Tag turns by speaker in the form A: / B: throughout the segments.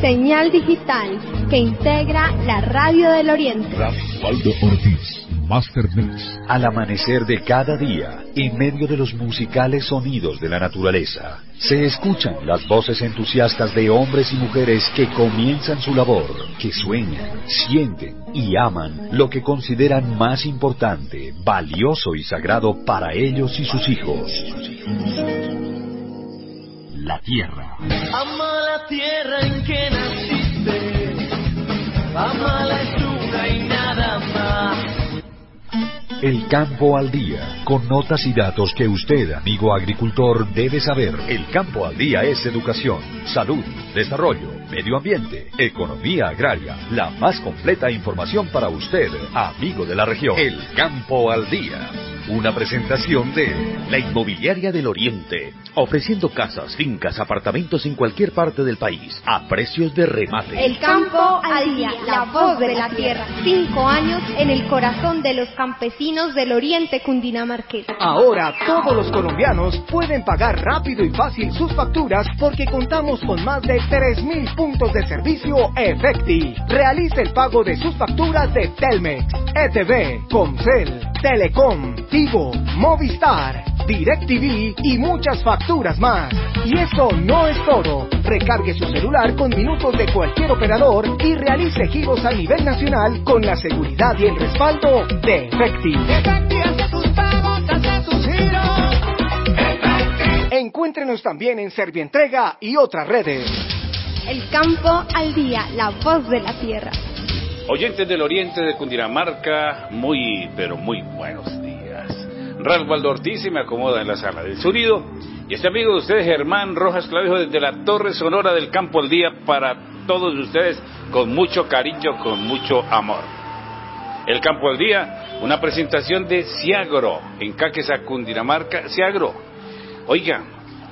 A: señal digital que integra la Radio del Oriente.
B: Waldo Ortiz, Master Mix.
C: Al amanecer de cada día, en medio de los musicales sonidos de la naturaleza, se escuchan las voces entusiastas de hombres y mujeres que comienzan su labor, que sueñan, sienten y aman lo que consideran más importante, valioso y sagrado para ellos y sus hijos. La tierra.
D: Ama la tierra en que naciste, ama la altura y nada más.
C: El campo al día, con notas y datos que usted, amigo agricultor, debe saber. El campo al día es educación, salud, desarrollo, medio ambiente, economía agraria, la más completa información para usted, amigo de la región. El campo al día. Una presentación de la Inmobiliaria del Oriente, ofreciendo casas, fincas, apartamentos en cualquier parte del país, a precios de remate.
A: El campo al día, la voz de la tierra. 5 años en el corazón de los campesinos del Oriente cundinamarqués.
E: Ahora todos los colombianos pueden pagar rápido y fácil sus facturas porque contamos con más de 3.000 puntos de servicio Efecti. Realice el pago de sus facturas de Telmex, ETV, Comcel, Telecom, Tigo, Movistar, DirecTV y muchas facturas más. Y eso no es todo. Recargue su celular con minutos de cualquier operador y realice giros a nivel nacional con la seguridad y el respaldo de Efecti.
D: Efecti hace tus pagos, hace tus giros. Efecti.
E: Encuéntrenos también en Servientrega y otras redes.
A: El campo al día, la voz de la tierra.
F: Oyentes del Oriente de Cundinamarca, muy, pero muy buenos días. Ralph Waldo Ortiz se me acomoda en la sala del sonido. Y este amigo de ustedes, Germán Rojas Clavijo, desde la Torre Sonora del Campo al Día, para todos ustedes, con mucho cariño, con mucho amor. El Campo al Día, una presentación de Ciagro, en Caquesa, Cundinamarca. Ciagro, oiga,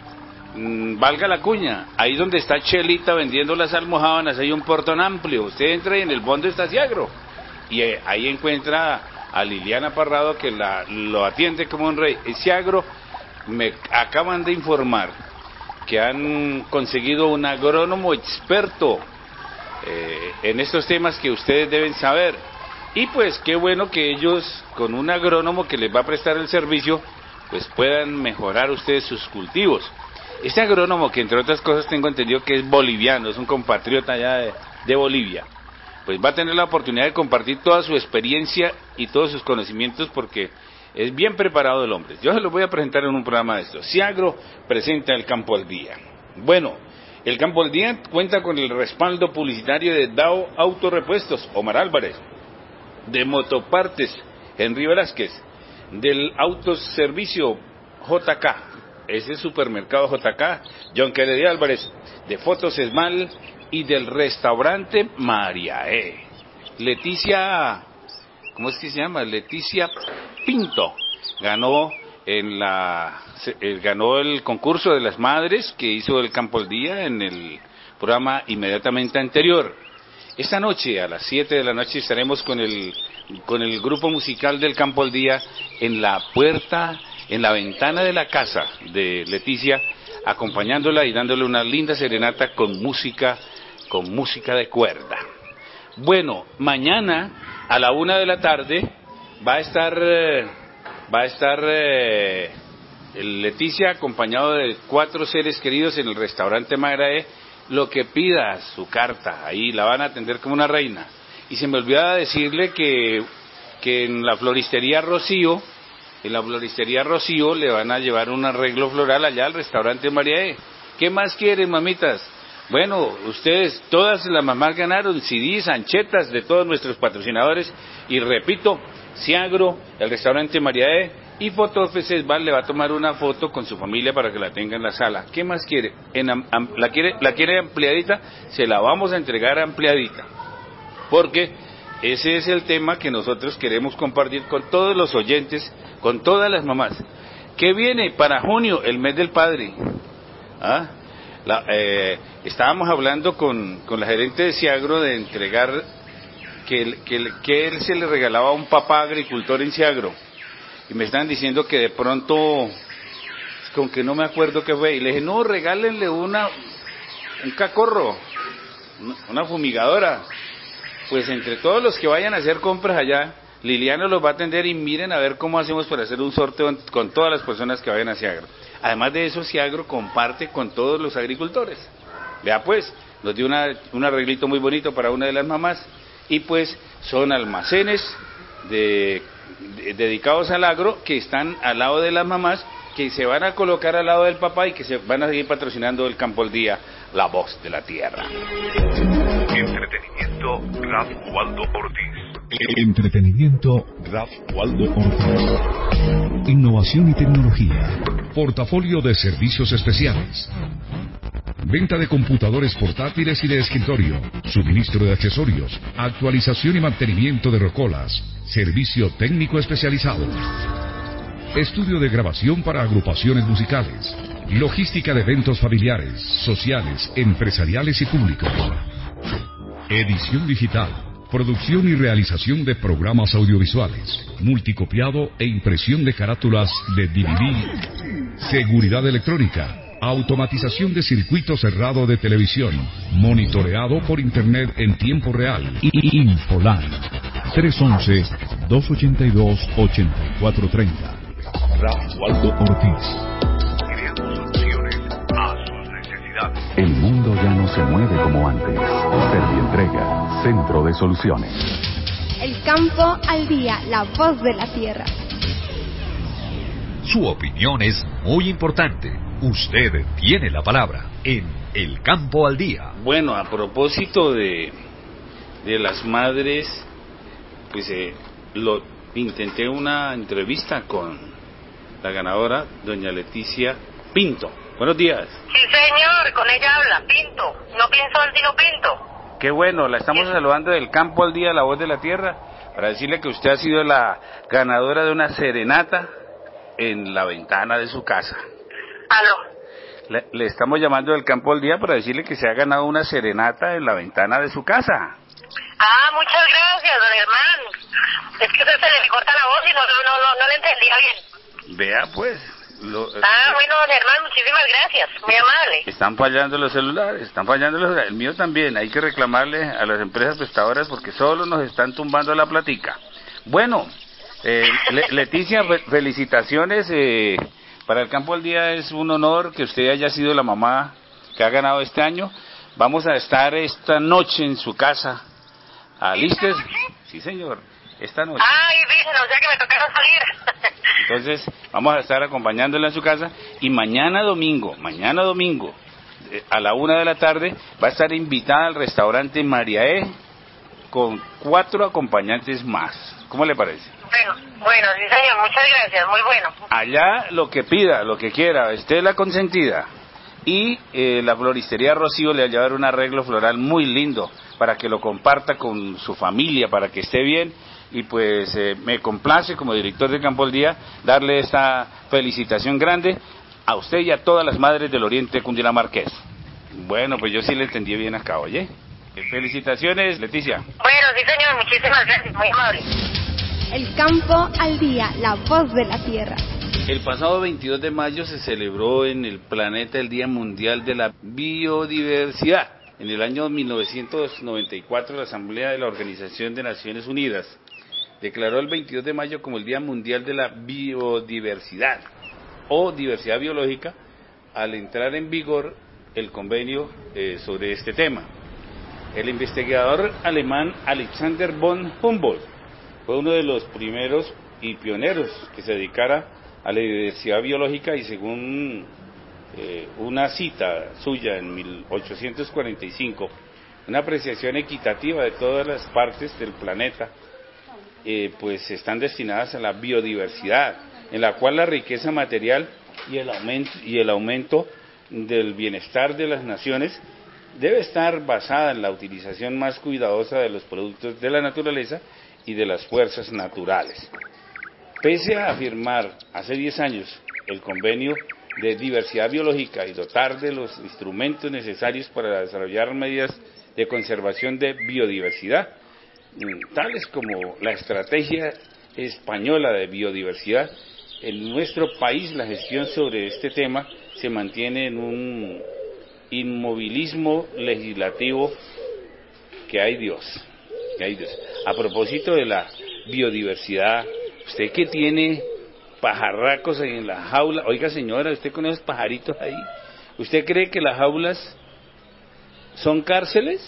F: valga la cuña, ahí donde está Chelita vendiendo las almojábanas hay un portón amplio, usted entra y en el fondo está Ciagro, y ahí encuentra a Liliana Parrado que lo atiende como un rey. Ciagro, me acaban de informar que han conseguido un agrónomo experto en estos temas que ustedes deben saber, y pues qué bueno que ellos, con un agrónomo que les va a prestar el servicio, pues puedan mejorar ustedes sus cultivos. Este agrónomo, que entre otras cosas tengo entendido que es boliviano, es un compatriota allá de Bolivia, pues va a tener la oportunidad de compartir toda su experiencia y todos sus conocimientos porque es bien preparado el hombre. Yo se lo voy a presentar en un programa de estos. Ciagro presenta el Campo al Día. Bueno, el Campo al Día cuenta con el respaldo publicitario de Dow Autorepuestos, Omar Álvarez, de Motopartes, Henry Velázquez, del Autoservicio JK, ese supermercado JK, John Kennedy Álvarez, de Fotos Esmal y del restaurante Mariae. Leticia, ¿cómo es que se llama? Leticia Pinto ganó ganó el concurso de las madres que hizo el Campo al Día en el programa inmediatamente anterior. Esta noche a las 7 de la noche estaremos con el grupo musical del Campo al Día en la puerta, en la ventana de la casa de Leticia, acompañándola y dándole una linda serenata con música de cuerda. Bueno, mañana a la 1 de la tarde va a estar Leticia acompañado de 4 seres queridos en el restaurante Magrae. Lo que pida, su carta, ahí la van a atender como una reina. Y se me olvidaba decirle que en la floristería Rocío le van a llevar un arreglo floral allá al restaurante María. ¿Qué más quieren, mamitas? Bueno, ustedes, todas las mamás ganaron CDs, anchetas de todos nuestros patrocinadores. Y repito, Ciagro, el restaurante María y Foto Esmal le va a tomar una foto con su familia para que la tenga en la sala. ¿Qué más quiere? ¿La quiere ampliadita? Se la vamos a entregar ampliadita. Porque ese es el tema que nosotros queremos compartir con todos los oyentes, con todas las mamás. ¿Qué viene para junio? El mes del padre. Estábamos hablando con la gerente de Ciagro de entregar que él se le regalaba a un papá agricultor en Ciagro. Y me están diciendo que de pronto, con que no me acuerdo qué fue, y le dije, no, regálenle un cacorro, una fumigadora. Pues entre todos los que vayan a hacer compras allá, Liliana los va a atender y miren a ver cómo hacemos para hacer un sorteo con todas las personas que vayan a Ciagro. Además de eso, Ciagro comparte con todos los agricultores. Vea pues, nos dio un arreglito muy bonito para una de las mamás y pues son almacenes dedicados al agro que están al lado de las mamás, que se van a colocar al lado del papá y que se van a seguir patrocinando el Campo al Día, la voz de la tierra.
C: Entretenimiento Raf Waldo Ortiz.
B: Entretenimiento Raf Waldo Ortiz. Innovación y tecnología. Portafolio de servicios especiales. Venta de computadores portátiles y de escritorio. Suministro de accesorios. Actualización y mantenimiento de rocolas. Servicio técnico especializado. Estudio de grabación para agrupaciones musicales. Logística de eventos familiares, sociales, empresariales y públicos. Edición digital. Producción y realización de programas audiovisuales. Multicopiado e impresión de carátulas de DVD. Seguridad electrónica. Automatización de circuito cerrado de televisión. Monitoreado por internet en tiempo real. Infoline. 311-282-8430. Raf Waldo Ortiz.
C: Creando soluciones a sus necesidades.
G: El mundo ya no se mueve como antes. Servientrega, Centro de Soluciones.
A: El campo al día, la voz de la tierra.
C: Su opinión es muy importante. Usted tiene la palabra en El Campo al Día.
F: Bueno, a propósito de las madres, pues intenté una entrevista con la ganadora, doña Leticia Pinto. Buenos días.
H: Sí, señor, con ella habla, Pinto. No pienso sino Pinto.
F: Qué bueno, la estamos saludando del Campo al Día, la voz de la tierra, para decirle que usted ha sido la ganadora de una serenata en la ventana de su casa.
H: Aló.
F: Le estamos llamando del Campo al Día para decirle que se ha ganado una serenata en la ventana de su casa.
H: Ah, muchas gracias, don Germán. Es que se le corta la voz y no le entendía bien.
F: Vea pues.
H: Bueno, don Germán, muchísimas gracias, muy amable.
F: Están fallando los celulares, el mío también. Hay que reclamarle a las empresas prestadoras porque solo nos están tumbando la platica. Bueno, Leticia, felicitaciones. Para el Campo al Día es un honor que usted haya sido la mamá que ha ganado este año. Vamos a estar esta noche en su casa. ¿Alistes? Sí, señor, esta noche.
H: Ay, dicen, o sea que me tocaron salir.
F: Entonces, vamos a estar acompañándola en su casa. Y mañana domingo, a la 1:00 p.m, va a estar invitada al restaurante Mariae con 4 acompañantes más. ¿Cómo le parece?
H: Bueno, sí señor, muchas gracias, muy bueno.
F: Allá lo que pida, lo que quiera, esté la consentida. Y la floristería Rocío le va a llevar un arreglo floral muy lindo para que lo comparta con su familia, para que esté bien. Y pues me complace como director de Campo al Día darle esta felicitación grande a usted y a todas las madres del Oriente Cundinamarqués. Bueno, pues yo sí le entendí bien acá, oye. Felicitaciones, Leticia.
H: Bueno, sí señor, muchísimas gracias, muy amable.
A: El Campo al Día, la voz de la tierra.
F: El pasado 22 de mayo se celebró en el planeta el Día Mundial de la Biodiversidad. En el año 1994 la Asamblea de la Organización de Naciones Unidas declaró el 22 de mayo como el Día Mundial de la Biodiversidad o Diversidad Biológica al entrar en vigor el convenio sobre este tema. El investigador alemán Alexander von Humboldt fue uno de los primeros y pioneros que se dedicara a la diversidad biológica y según una cita suya en 1845, una apreciación equitativa de todas las partes del planeta pues están destinadas a la biodiversidad, en la cual la riqueza material y el aumento del bienestar de las naciones debe estar basada en la utilización más cuidadosa de los productos de la naturaleza y de las fuerzas naturales. Pese a firmar hace 10 años el convenio de diversidad biológica y dotar de los instrumentos necesarios para desarrollar medidas de conservación de biodiversidad, tales como la estrategia española de biodiversidad, en nuestro país la gestión sobre este tema se mantiene en un inmovilismo legislativo que hay Dios. Que hay Dios. A propósito de la biodiversidad, usted que tiene pajarracos ahí en la jaula, oiga señora, usted con esos pajaritos ahí, ¿usted cree que las jaulas son cárceles?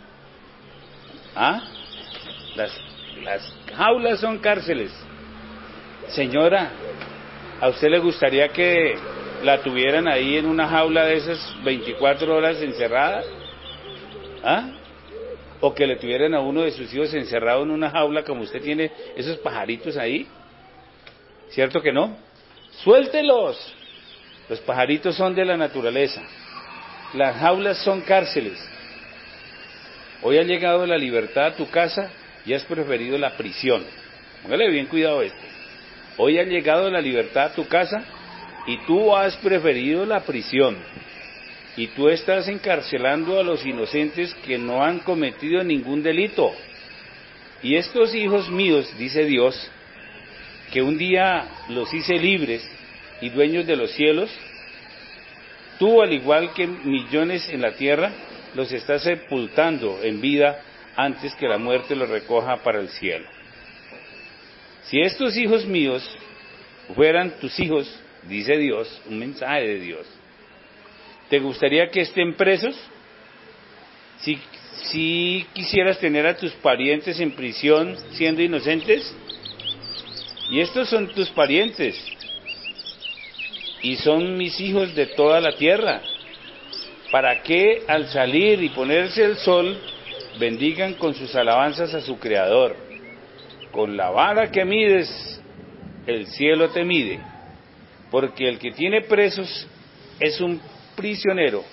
F: ¿Ah? Las jaulas son cárceles. Señora, ¿a usted le gustaría que la tuvieran ahí en una jaula de esas 24 horas encerrada? ¿Ah? O que le tuvieran a uno de sus hijos encerrado en una jaula como usted tiene esos pajaritos ahí. ¿Cierto que no? Suéltelos. Los pajaritos son de la naturaleza. Las jaulas son cárceles. Hoy ha llegado la libertad a tu casa y has preferido la prisión. Póngale bien cuidado a esto. Hoy ha llegado la libertad a tu casa y tú has preferido la prisión. Y tú estás encarcelando a los inocentes que no han cometido ningún delito. Y estos hijos míos, dice Dios, que un día los hice libres y dueños de los cielos, tú, al igual que millones en la tierra, los estás sepultando en vida antes que la muerte los recoja para el cielo. Si estos hijos míos fueran tus hijos, dice Dios, un mensaje de Dios, ¿te gustaría que estén presos? Si quisieras tener a tus parientes en prisión siendo inocentes, y estos son tus parientes, y son mis hijos de toda la tierra, ¿para qué al salir y ponerse el sol bendigan con sus alabanzas a su Creador? Con la vara que mides, el cielo te mide, porque el que tiene presos es un prisionero.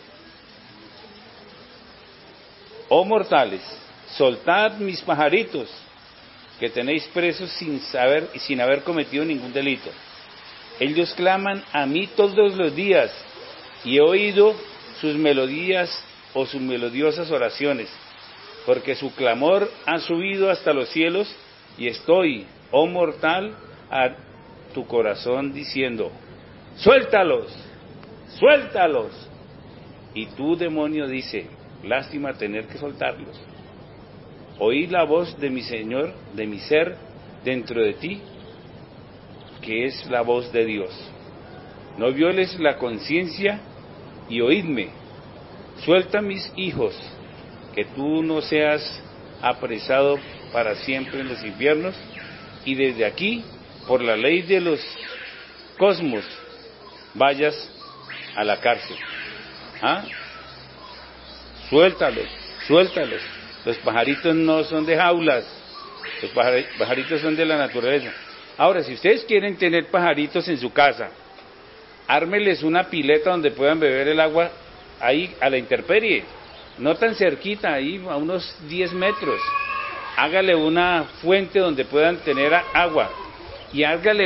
F: Oh mortales, soltad mis pajaritos, que tenéis presos sin haber cometido ningún delito. Ellos claman a mí todos los días, y he oído sus melodías o sus melodiosas oraciones, porque su clamor ha subido hasta los cielos, y estoy, oh mortal, a tu corazón diciendo, suéltalos, suéltalos. Y tú, demonio, dice, lástima tener que soltarlos. Oí la voz de mi Señor, de mi ser, dentro de ti, que es la voz de Dios. No violes la conciencia y oídme. Suelta mis hijos, que tú no seas apresado para siempre en los infiernos, y desde aquí, por la ley de los cosmos, vayas a la cárcel. ¿Ah? Suéltalos, suéltalos. Los pajaritos no son de jaulas, los pajaritos son de la naturaleza. Ahora, si ustedes quieren tener pajaritos en su casa, ármeles una pileta donde puedan beber el agua ahí a la intemperie, no tan cerquita, ahí a unos 10 metros. Hágale una fuente donde puedan tener agua y hágale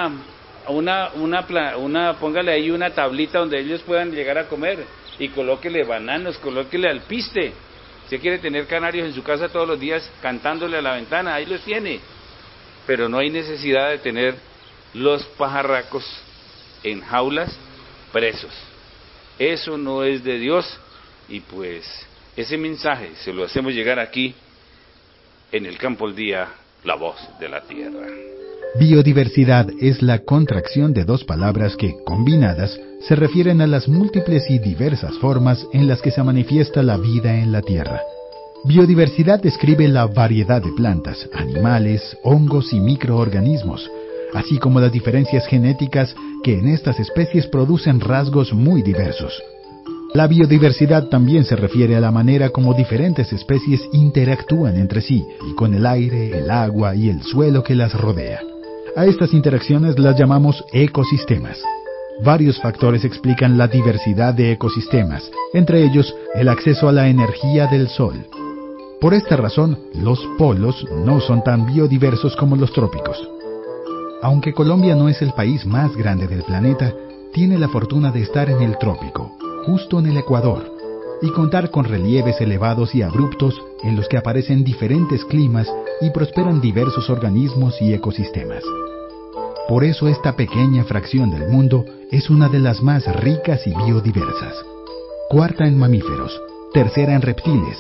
F: póngale ahí una tablita donde ellos puedan llegar a comer y colóquele bananos, colóquele alpiste. Si quiere tener canarios en su casa todos los días cantándole a la ventana, ahí los tiene. Pero no hay necesidad de tener los pajarracos en jaulas presos. Eso no es de Dios, y pues ese mensaje se lo hacemos llegar aquí en el Campo al Día, la voz de la tierra.
I: Biodiversidad es la contracción de dos palabras que, combinadas, se refieren a las múltiples y diversas formas en las que se manifiesta la vida en la Tierra. Biodiversidad describe la variedad de plantas, animales, hongos y microorganismos, así como las diferencias genéticas que en estas especies producen rasgos muy diversos. La biodiversidad también se refiere a la manera como diferentes especies interactúan entre sí y con el aire, el agua y el suelo que las rodea. A estas interacciones las llamamos ecosistemas. Varios factores explican la diversidad de ecosistemas, entre ellos el acceso a la energía del sol. Por esta razón, los polos no son tan biodiversos como los trópicos. Aunque Colombia no es el país más grande del planeta, tiene la fortuna de estar en el trópico, justo en el Ecuador, y contar con relieves elevados y abruptos en los que aparecen diferentes climas y prosperan diversos organismos y ecosistemas. Por eso esta pequeña fracción del mundo es una de las más ricas y biodiversas. Cuarta en mamíferos, tercera en reptiles,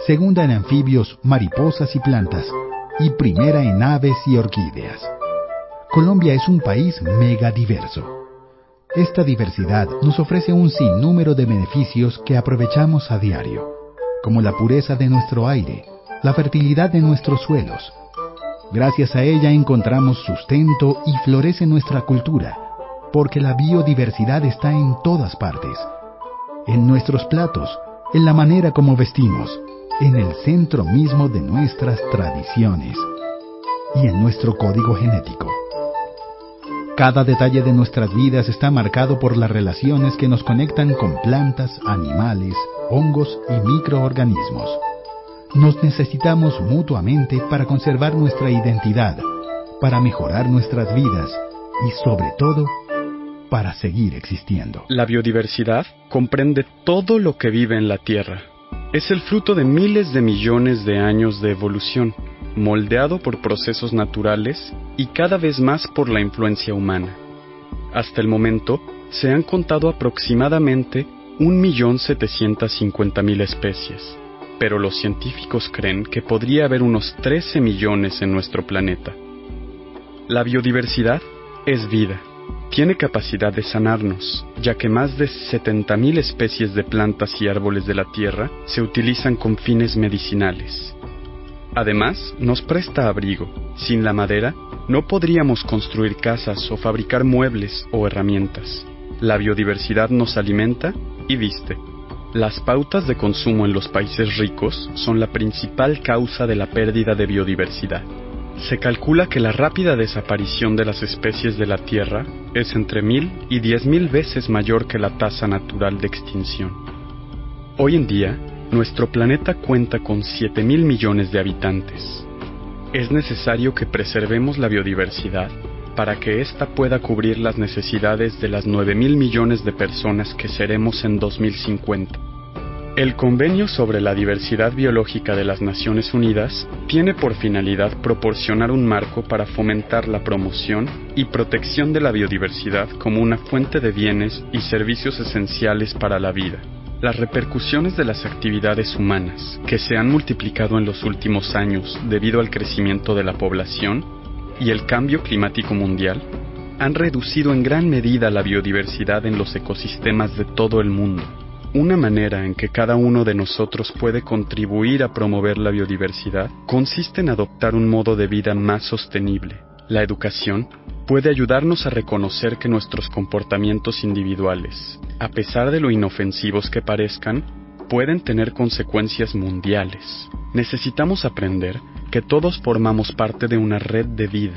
I: segunda en anfibios, mariposas y plantas, y primera en aves y orquídeas. Colombia es un país megadiverso. Esta diversidad nos ofrece un sinnúmero de beneficios que aprovechamos a diario, como la pureza de nuestro aire, la fertilidad de nuestros suelos. Gracias a ella encontramos sustento y florece nuestra cultura, porque la biodiversidad está en todas partes, en nuestros platos, en la manera como vestimos, en el centro mismo de nuestras tradiciones y en nuestro código genético. Cada detalle de nuestras vidas está marcado por las relaciones que nos conectan con plantas, animales, hongos y microorganismos. Nos necesitamos mutuamente para conservar nuestra identidad, para mejorar nuestras vidas y, sobre todo, para seguir existiendo.
J: La biodiversidad comprende todo lo que vive en la Tierra. Es el fruto de miles de millones de años de evolución, moldeado por procesos naturales y cada vez más por la influencia humana. Hasta el momento, se han contado aproximadamente 1.750.000 especies, pero los científicos creen que podría haber unos 13 millones en nuestro planeta. La biodiversidad es vida. Tiene capacidad de sanarnos, ya que más de 70.000 especies de plantas y árboles de la Tierra se utilizan con fines medicinales. Además, nos presta abrigo. Sin la madera, no podríamos construir casas o fabricar muebles o herramientas. La biodiversidad nos alimenta y viste. Las pautas de consumo en los países ricos son la principal causa de la pérdida de biodiversidad. Se calcula que la rápida desaparición de las especies de la Tierra es entre 1.000 y 10.000 veces mayor que la tasa natural de extinción. Hoy en día, nuestro planeta cuenta con 7.000 millones de habitantes. Es necesario que preservemos la biodiversidad para que ésta pueda cubrir las necesidades de las 9.000 millones de personas que seremos en 2050. El Convenio sobre la Diversidad Biológica de las Naciones Unidas tiene por finalidad proporcionar un marco para fomentar la promoción y protección de la biodiversidad como una fuente de bienes y servicios esenciales para la vida. Las repercusiones de las actividades humanas, que se han multiplicado en los últimos años debido al crecimiento de la población y el cambio climático mundial, han reducido en gran medida la biodiversidad en los ecosistemas de todo el mundo. Una manera en que cada uno de nosotros puede contribuir a promover la biodiversidad consiste en adoptar un modo de vida más sostenible. La educación puede ayudarnos a reconocer que nuestros comportamientos individuales, a pesar de lo inofensivos que parezcan, pueden tener consecuencias mundiales. Necesitamos aprender que todos formamos parte de una red de vida.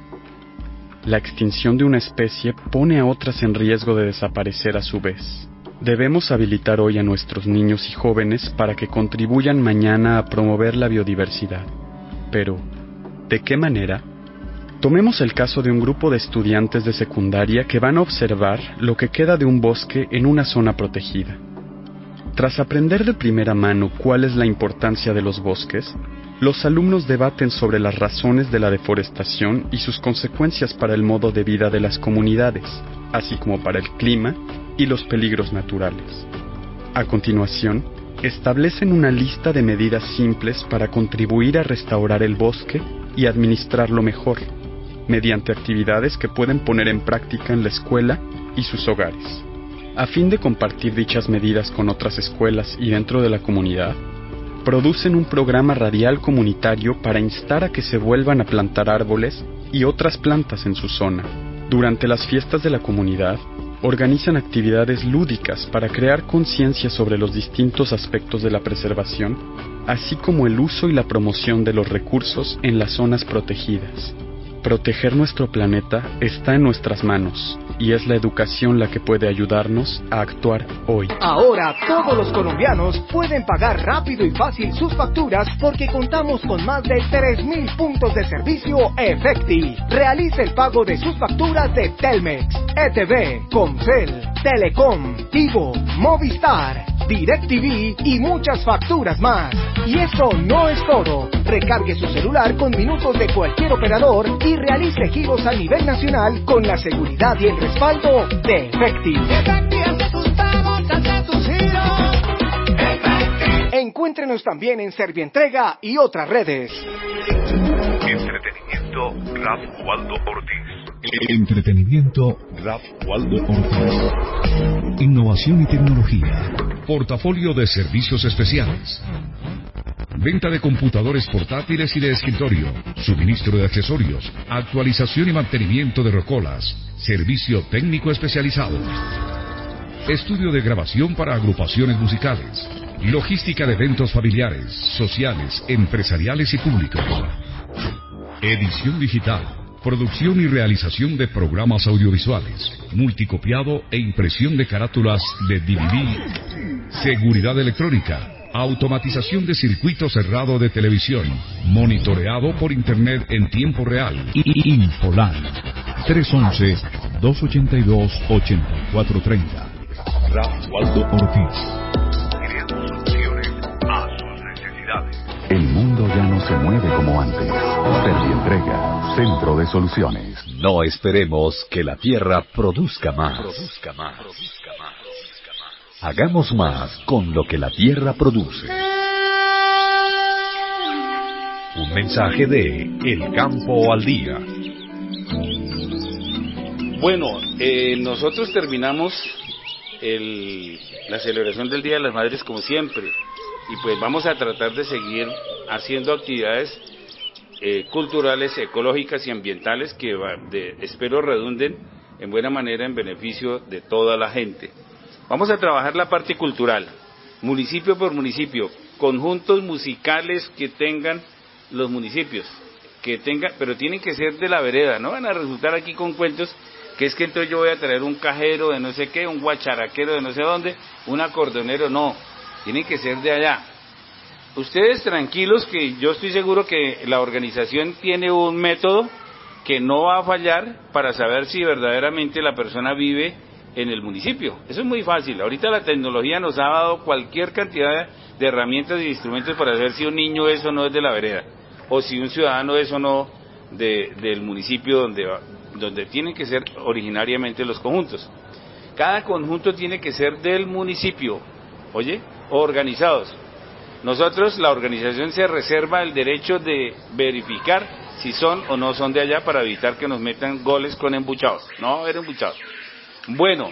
J: La extinción de una especie pone a otras en riesgo de desaparecer a su vez. Debemos habilitar hoy a nuestros niños y jóvenes para que contribuyan mañana a promover la biodiversidad. Pero, ¿de qué manera? Tomemos el caso de un grupo de estudiantes de secundaria que van a observar lo que queda de un bosque en una zona protegida. Tras aprender de primera mano cuál es la importancia de los bosques, los alumnos debaten sobre las razones de la deforestación y sus consecuencias para el modo de vida de las comunidades, así como para el clima y los peligros naturales. A continuación, establecen una lista de medidas simples para contribuir a restaurar el bosque y administrarlo mejor, mediante actividades que pueden poner en práctica en la escuela y sus hogares. A fin de compartir dichas medidas con otras escuelas y dentro de la comunidad, producen un programa radial comunitario para instar a que se vuelvan a plantar árboles y otras plantas en su zona. Durante las fiestas de la comunidad, organizan actividades lúdicas para crear conciencia sobre los distintos aspectos de la preservación, así como el uso y la promoción de los recursos en las zonas protegidas. Proteger nuestro planeta está en nuestras manos, y es la educación la que puede ayudarnos a actuar hoy.
E: Ahora todos los colombianos pueden pagar rápido y fácil sus facturas porque contamos con más de 3.000 puntos de servicio Efecti. Realice el pago de sus facturas de Telmex, ETV, Comcel, Telecom, Tigo, Movistar, DirecTV y muchas facturas más. Y eso no es todo. Recargue su celular con minutos de cualquier operador y realice giros a nivel nacional con la seguridad y el respaldo de Efecti.
D: Efecti hace tus pagos, hace tus giros. Efecti.
E: En Encuéntrenos también en Servientrega y otras redes.
C: Entretenimiento Ralph Waldo Ortiz.
B: Entretenimiento Ralph Waldo Ortiz. Innovación y tecnología. Portafolio de servicios especiales. Venta de computadores portátiles y de escritorio. Suministro de accesorios. Actualización y mantenimiento de rocolas. Servicio técnico especializado. Estudio de grabación para agrupaciones musicales. Logística de eventos familiares, sociales, empresariales y públicos. Edición digital. Producción y realización de programas audiovisuales. Multicopiado e impresión de carátulas de DVD. Seguridad electrónica. Automatización de circuito cerrado de televisión. Monitoreado por internet en tiempo real. Infoland. 311-282-8430. Ralph Waldo Ortiz.
C: Creamos soluciones a sus necesidades.
G: El mundo ya no se mueve como antes. Servientrega, centro de soluciones.
C: No esperemos que la tierra produzca más. Hagamos más con lo que la tierra produce. Un mensaje de El Campo al Día.
F: Bueno, nosotros terminamos la celebración del Día de las Madres como siempre, y pues vamos a tratar de seguir haciendo actividades culturales, ecológicas y ambientales que espero redunden en buena manera en beneficio de toda la gente. Vamos a trabajar la parte cultural, municipio por municipio, conjuntos musicales que tengan los municipios, pero tienen que ser de la vereda, no van a resultar aquí con cuentos que es que entonces yo voy a traer un cajero de no sé qué, un guacharaquero de no sé dónde, un acordeonero, no, tienen que ser de allá. Ustedes tranquilos, que yo estoy seguro que la organización tiene un método que no va a fallar para saber si verdaderamente la persona vive en el municipio. Eso es muy fácil. Ahorita la tecnología nos ha dado cualquier cantidad de herramientas y instrumentos para saber si un niño es o no es de la vereda, o si un ciudadano es o no del municipio donde tienen que ser originariamente los conjuntos. Cada conjunto tiene que ser del municipio, organizados. Nosotros, la organización se reserva el derecho de verificar si son o no son de allá para evitar que nos metan goles con embuchados. No, eran embuchados. Bueno,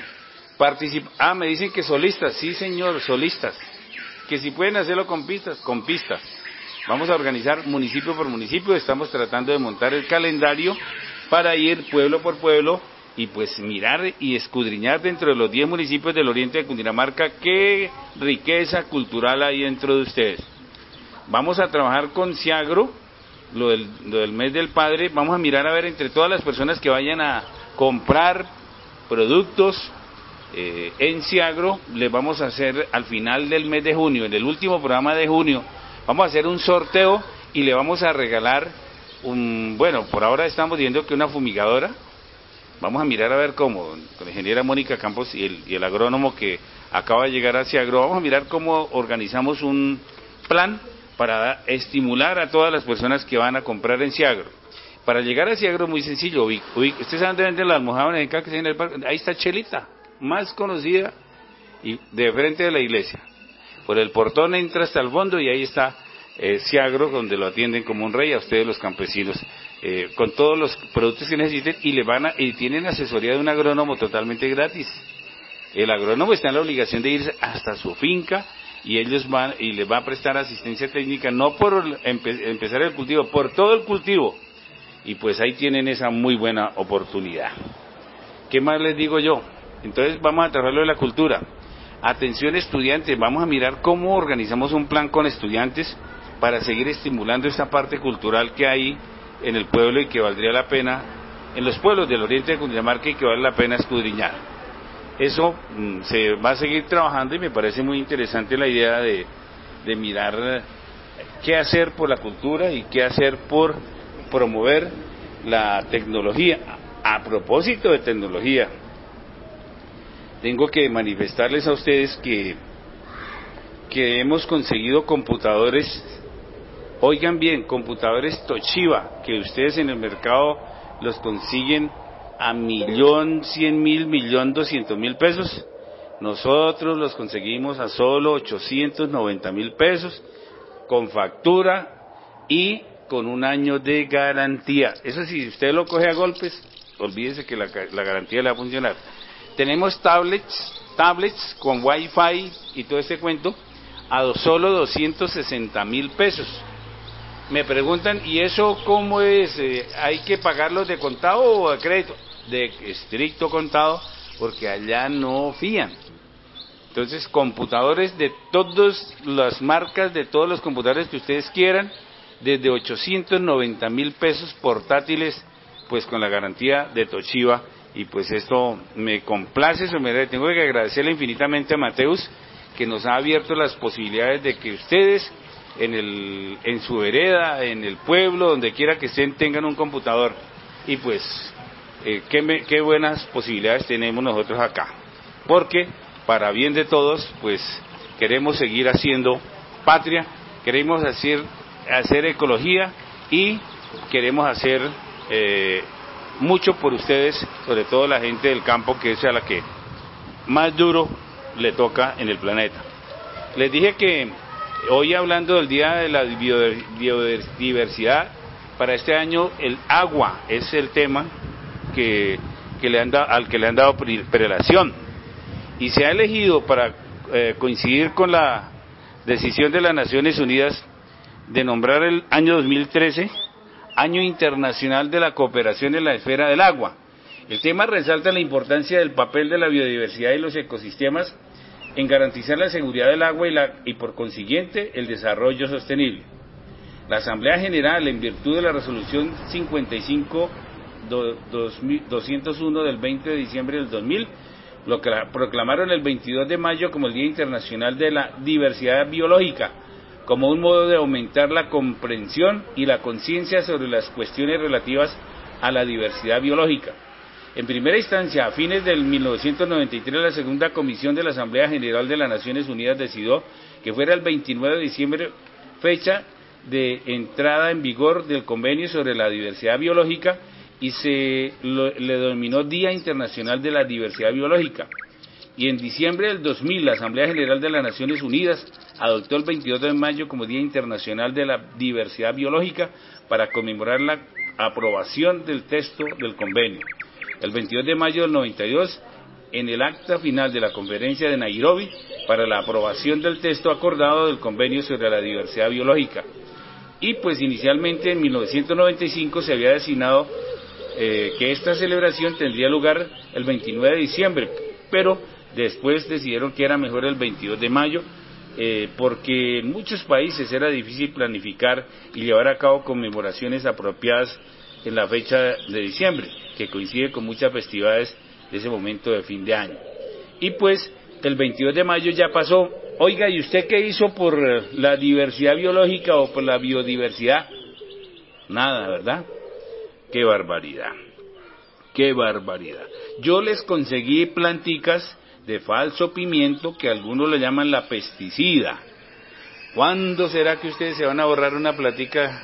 F: me dicen que solistas, sí señor, solistas. Que si pueden hacerlo con pistas. Vamos a organizar municipio por municipio, estamos tratando de montar el calendario para ir pueblo por pueblo y pues mirar y escudriñar dentro de los 10 municipios del oriente de Cundinamarca qué riqueza cultural hay dentro de ustedes. Vamos a trabajar con Ciagro, lo del mes del padre, vamos a mirar a ver entre todas las personas que vayan a comprar productos en Ciagro, les vamos a hacer al final del mes de junio, en el último programa de junio, vamos a hacer un sorteo y le vamos a regalar por ahora estamos diciendo que una fumigadora. Vamos a mirar a ver cómo, con la ingeniera Mónica Campos y el agrónomo que acaba de llegar a Ciagro, vamos a mirar cómo organizamos un plan para estimular a todas las personas que van a comprar en Ciagro. Para llegar a Ciagro es muy sencillo. ¿Ustedes saben dónde venden las mojadas en el parque? Ahí está Chelita, más conocida, y de frente de la iglesia. Por el portón entra hasta el fondo y ahí está Ciagro, donde lo atienden como un rey a ustedes los campesinos, con todos los productos que necesiten, y tienen asesoría de un agrónomo totalmente gratis. El agrónomo está en la obligación de irse hasta su finca y les va a prestar asistencia técnica, no por empezar el cultivo, por todo el cultivo, y pues ahí tienen esa muy buena oportunidad. ¿Qué más les digo yo? Entonces vamos a trabajar lo de la cultura. Atención estudiantes, vamos a mirar cómo organizamos un plan con estudiantes para seguir estimulando esta parte cultural que hay en el pueblo y que valdría la pena, en los pueblos del oriente de Cundinamarca, y que vale la pena escudriñar. Eso se va a seguir trabajando y me parece muy interesante la idea de mirar qué hacer por la cultura y qué hacer por promover la tecnología. A propósito de tecnología, tengo que manifestarles a ustedes que hemos conseguido computadores. Oigan bien, computadores Toshiba, que ustedes en el mercado los consiguen a 1.100.000, 1.200.000 pesos. Nosotros los conseguimos a solo 890.000 pesos, con factura y con un año de garantía. Eso sí, si usted lo coge a golpes, olvídese que la garantía le va a funcionar. Tenemos tablets con Wi-Fi y todo este cuento a solo 260.000 pesos. Me preguntan, ¿y eso cómo es? ¿Hay que pagarlos de contado o a crédito? De estricto contado, porque allá no fían. Entonces, computadores de todas las marcas, de todos los computadores que ustedes quieran, desde 890.000 pesos portátiles, pues con la garantía de Toshiba. Y pues esto me complace, tengo que agradecerle infinitamente a Mateus, que nos ha abierto las posibilidades de que ustedes en su vereda, en el pueblo, donde quiera que estén, tengan un computador. Y pues, qué buenas posibilidades tenemos nosotros acá. Porque, para bien de todos, pues queremos seguir haciendo patria, queremos hacer ecología y queremos hacer mucho por ustedes, sobre todo la gente del campo, que es a la que más duro le toca en el planeta. Les dije que hoy, hablando del Día de la Biodiversidad, para este año el agua es el tema al que le han dado prelación. Y se ha elegido para coincidir con la decisión de las Naciones Unidas de nombrar el año 2013 Año Internacional de la Cooperación en la Esfera del Agua. El tema resalta la importancia del papel de la biodiversidad y los ecosistemas en garantizar la seguridad del agua y por consiguiente el desarrollo sostenible. La Asamblea General, en virtud de la Resolución 55-201 del 20 de diciembre del 2000, lo que proclamaron el 22 de mayo como el Día Internacional de la Diversidad Biológica, como un modo de aumentar la comprensión y la conciencia sobre las cuestiones relativas a la diversidad biológica. En primera instancia, a fines del 1993, la segunda comisión de la Asamblea General de las Naciones Unidas decidió que fuera el 29 de diciembre fecha de entrada en vigor del Convenio sobre la Diversidad Biológica, y le denominó Día Internacional de la Diversidad Biológica. Y en diciembre del 2000, la Asamblea General de las Naciones Unidas adoptó el 22 de mayo como Día Internacional de la Diversidad Biológica para conmemorar la aprobación del texto del convenio. El 22 de mayo del 92, en el acta final de la conferencia de Nairobi para la aprobación del texto acordado del convenio sobre la diversidad biológica. Y pues inicialmente en 1995 se había designado que esta celebración tendría lugar el 29 de diciembre, pero después decidieron que era mejor el 22 de mayo, porque en muchos países era difícil planificar y llevar a cabo conmemoraciones apropiadas en la fecha de diciembre, que coincide con muchas festividades de ese momento de fin de año. Y pues el 22 de mayo ya pasó. Oiga, ¿y usted qué hizo por la diversidad biológica o por la biodiversidad? Nada, ¿verdad? ¡Qué barbaridad! ¡Qué barbaridad! Yo les conseguí planticas de falso pimiento, que algunos le llaman la pesticida. ¿Cuándo será que ustedes se van a ahorrar una platica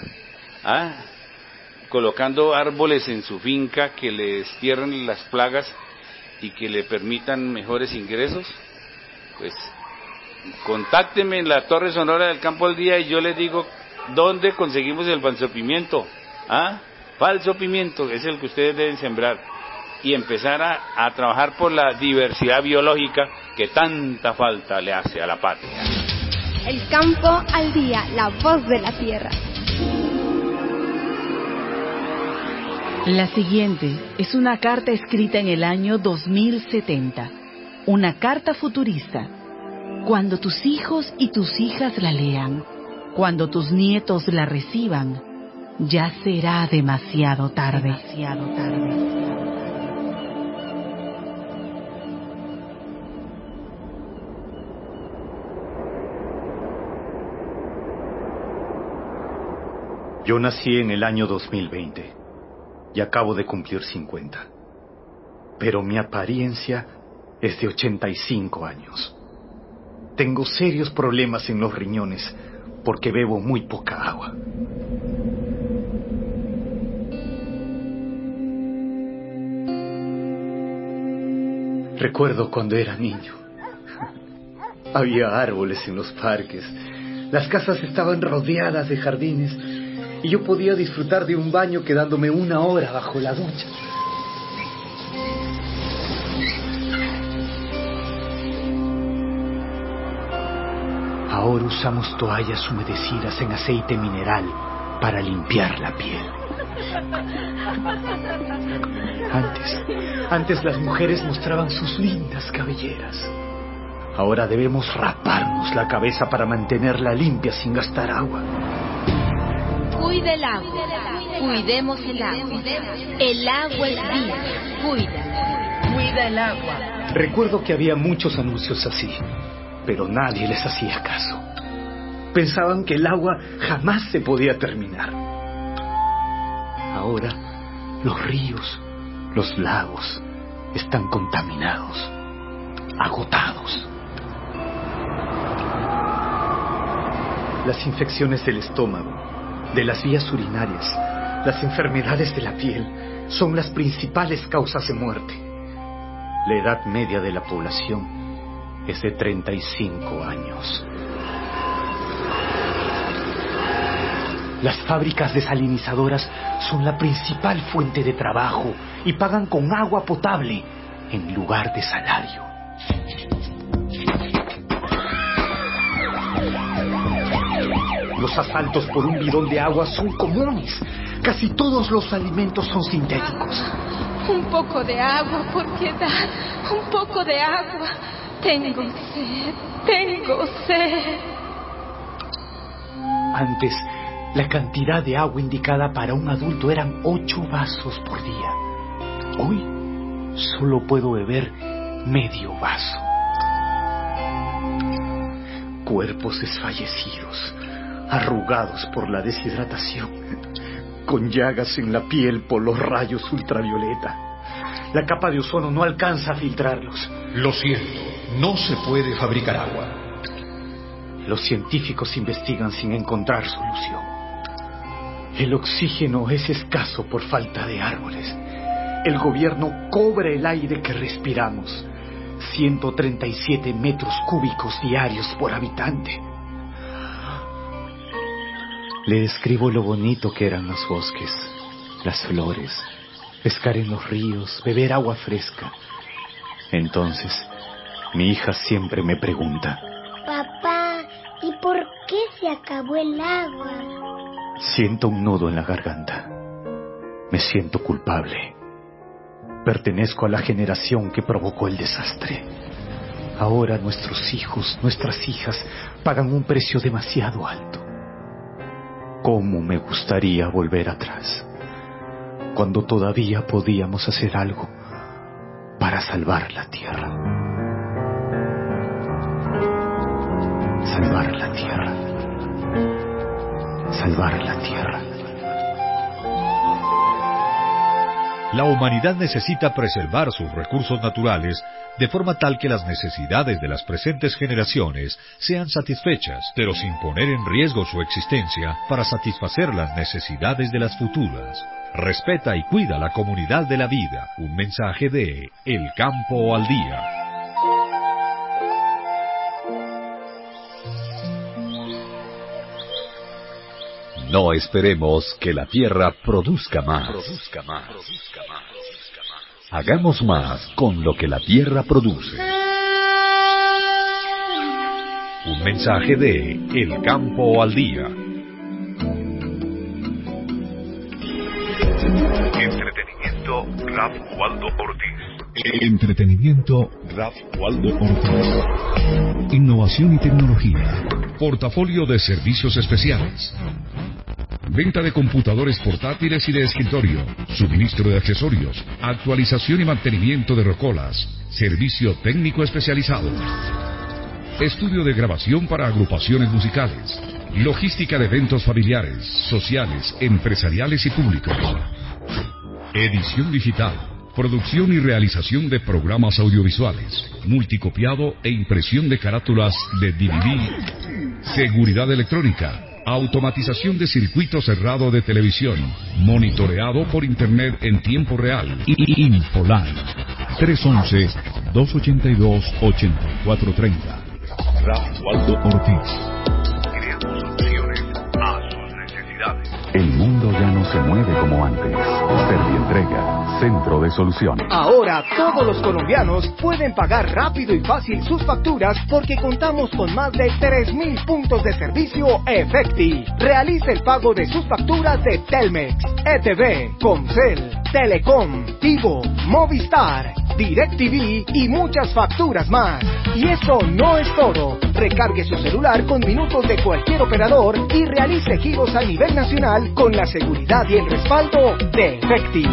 F: colocando árboles en su finca que les cierren las plagas y que le permitan mejores ingresos? Pues contáctenme en la Torre Sonora del Campo al Día y yo les digo dónde conseguimos el falso pimiento. Falso pimiento es el que ustedes deben sembrar y empezar a trabajar por la diversidad biológica que tanta falta le hace a la patria.
A: El Campo al Día, la voz de la tierra.
K: La siguiente es una carta escrita en el año 2070, una carta futurista. Cuando tus hijos y tus hijas la lean, cuando tus nietos la reciban, ya será demasiado tarde. Demasiado tarde.
L: Yo nací en el año 2020 y acabo de cumplir 50. Pero mi apariencia es de 85 años. Tengo serios problemas en los riñones porque bebo muy poca agua. Recuerdo cuando era niño Había árboles en los parques. Las casas estaban rodeadas de jardines y yo podía disfrutar de un baño quedándome 1 hora bajo la ducha. Ahora usamos toallas humedecidas en aceite mineral para limpiar la piel. Antes las mujeres mostraban sus lindas cabelleras. Ahora debemos raparnos la cabeza para mantenerla limpia sin gastar agua.
M: Cuida el agua. Cuidemos el agua. El agua es vida. Cuida el agua.
L: Recuerdo que había muchos anuncios así, pero nadie les hacía caso. Pensaban que el agua jamás se podía terminar. Ahora, los ríos, los lagos, están contaminados, agotados. Las infecciones del estómago, de las vías urinarias, las enfermedades de la piel son las principales causas de muerte. La edad media de la población es de 35 años. Las fábricas desalinizadoras son la principal fuente de trabajo y pagan con agua potable en lugar de salario. Los asaltos por un bidón de agua son comunes. Casi todos los alimentos son sintéticos.
M: Un poco de agua, por piedad. Un poco de agua. Tengo sed.
L: Antes, la cantidad de agua indicada para un adulto eran 8 vasos por día. Hoy, solo puedo beber medio vaso. Cuerpos desfallecidos, arrugados por la deshidratación, con llagas en la piel por los rayos ultravioleta. La capa de ozono no alcanza a filtrarlos.
B: Lo siento, no se puede fabricar agua.
L: Los científicos investigan sin encontrar solución. El oxígeno es escaso por falta de árboles. El gobierno cobra el aire que respiramos. 137 metros cúbicos diarios por habitante. Le describo lo bonito que eran los bosques, las flores, pescar en los ríos, beber agua fresca. Entonces, mi hija siempre me pregunta:
N: Papá, ¿y por qué se acabó el agua?
L: Siento un nudo en la garganta. Me siento culpable. Pertenezco a la generación que provocó el desastre. Ahora nuestros hijos, nuestras hijas, pagan un precio demasiado alto. ¿Cómo me gustaría volver atrás, cuando todavía podíamos hacer algo para salvar la tierra? Salvar la tierra. Salvar la tierra.
O: La humanidad necesita preservar sus recursos naturales de forma tal que las necesidades de las presentes generaciones sean satisfechas, pero sin poner en riesgo su existencia para satisfacer las necesidades de las futuras. Respeta y cuida la comunidad de la vida. Un mensaje de El Campo al Día.
C: No esperemos que la tierra produzca más. Hagamos más con lo que la tierra produce.
O: Un mensaje de El Campo al Día.
B: Entretenimiento Ralph Waldo Ortiz. Entretenimiento Ralph Waldo Ortiz. Innovación y tecnología. Portafolio de servicios especiales. Venta de computadores portátiles y de escritorio, suministro de accesorios, actualización y mantenimiento de rocolas, servicio técnico especializado, estudio de grabación para agrupaciones musicales, logística de eventos familiares, sociales, empresariales y públicos, edición digital, producción y realización de programas audiovisuales, multicopiado e impresión de carátulas de DVD, seguridad electrónica, automatización de circuito cerrado de televisión, monitoreado por internet en tiempo real. Infoline 311-282-8430. Ralph Waldo Ortiz.
C: Creamos soluciones a sus necesidades.
G: El mundo ya no se mueve como antes. Servientrega, centro de soluciones.
E: Ahora todos los colombianos pueden pagar rápido y fácil sus facturas porque contamos con más de 3.000 puntos de servicio Efecti. Realice el pago de sus facturas de Telmex, ETV, Comcel, Telecom, Tigo, Movistar, DirecTV y muchas facturas más. Y eso no es todo. Recargue su celular con minutos de cualquier operador y realice giros a nivel nacional con la seguridad y el respaldo de Efecti.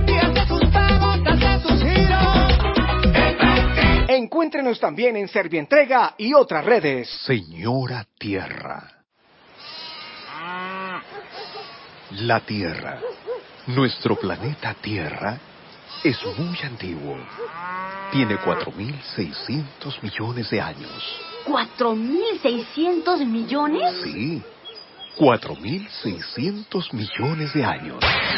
E: Encuéntrenos también en Servientrega y otras redes.
P: Señora Tierra. La Tierra, nuestro planeta Tierra, es muy antiguo. Tiene 4.600 millones de años.
Q: ¿4.600 millones?
P: Sí, 4.600 millones de años.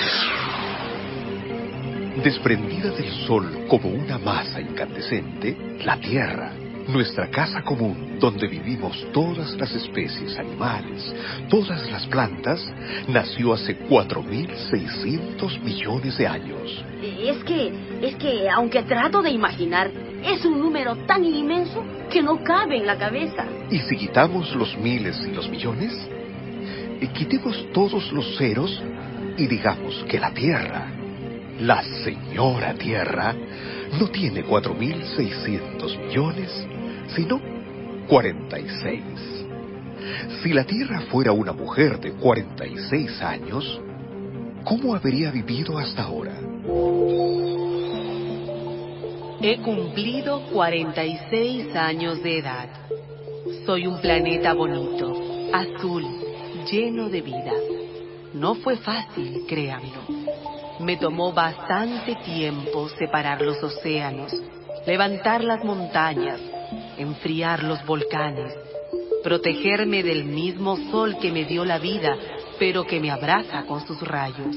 P: Desprendida del Sol como una masa incandescente, la Tierra, nuestra casa común, donde vivimos todas las especies animales, todas las plantas, nació hace 4.600 millones de años.
Q: Es que, aunque trato de imaginar, es un número tan inmenso que no cabe en la cabeza.
P: ¿Y si quitamos los miles y los millones? Quitemos todos los ceros y digamos que la Tierra, la señora Tierra, no tiene 4.600 millones, sino 46. Si la Tierra fuera una mujer de 46 años, ¿cómo habría vivido hasta ahora?
K: He cumplido 46 años de edad. Soy un planeta bonito, azul, lleno de vida. No fue fácil, créanlo. Me tomó bastante tiempo separar los océanos, levantar las montañas, enfriar los volcanes, protegerme del mismo sol que me dio la vida, pero que me abraza con sus rayos.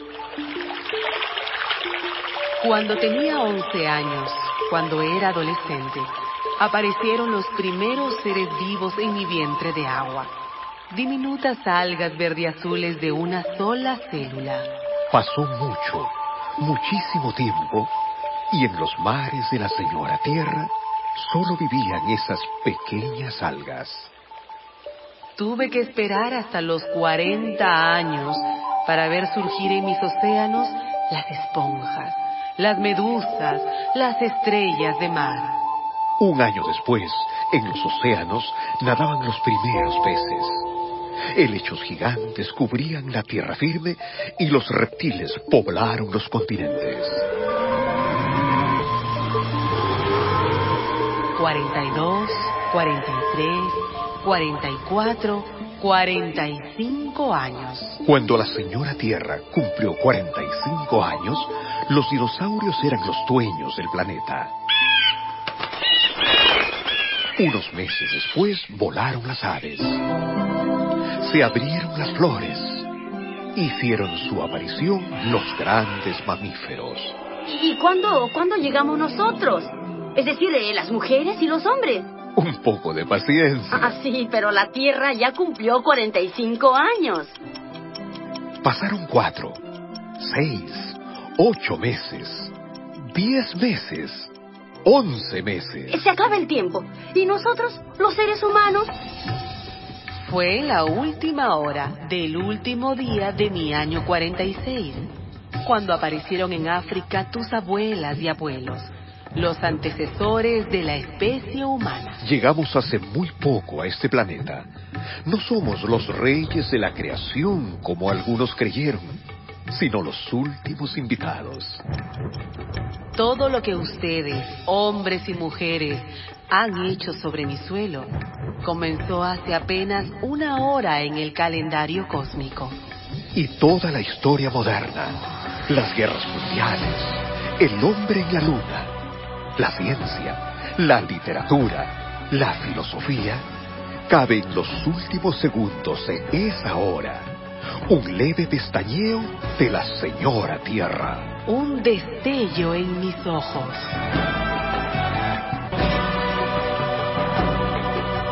K: Cuando tenía 11 años, cuando era adolescente, aparecieron los primeros seres vivos en mi vientre de agua. Diminutas algas verdeazules de una sola célula.
P: Pasó muchísimo tiempo, y en los mares de la señora Tierra solo vivían esas pequeñas algas.
K: Tuve que esperar hasta los 40 años para ver surgir en mis océanos las esponjas, las medusas, las estrellas de mar.
P: Un año después, en los océanos nadaban los primeros peces. Helechos gigantes cubrían la tierra firme y los reptiles poblaron los continentes.
K: 42, 43, 44, 45 años.
P: Cuando la señora Tierra cumplió 45 años, los dinosaurios eran los dueños del planeta. Unos meses después volaron las aves. Se abrieron las flores. Hicieron su aparición los grandes mamíferos.
Q: ¿Y cuándo llegamos nosotros? Es decir, las mujeres y los hombres.
P: Un poco de paciencia.
Q: Ah, sí, pero la Tierra ya cumplió 45 años.
P: Pasaron 4, 6, 8 meses, 10 meses, 11 meses.
Q: Se acaba el tiempo. ¿Y nosotros, los seres humanos?
K: Fue en la última hora del último día de mi año 46, cuando aparecieron en África tus abuelas y abuelos, los antecesores de la especie humana.
P: Llegamos hace muy poco a este planeta. No somos los reyes de la creación, como algunos creyeron, sino los últimos invitados.
K: Todo lo que ustedes, hombres y mujeres, han hecho sobre mi suelo comenzó hace apenas 1 hora en el calendario cósmico.
P: Y toda la historia moderna, las guerras mundiales, el hombre en la luna, la ciencia, la literatura, la filosofía, cabe en los últimos segundos de esa hora. Un leve pestañeo de la señora Tierra.
K: Un destello en mis ojos.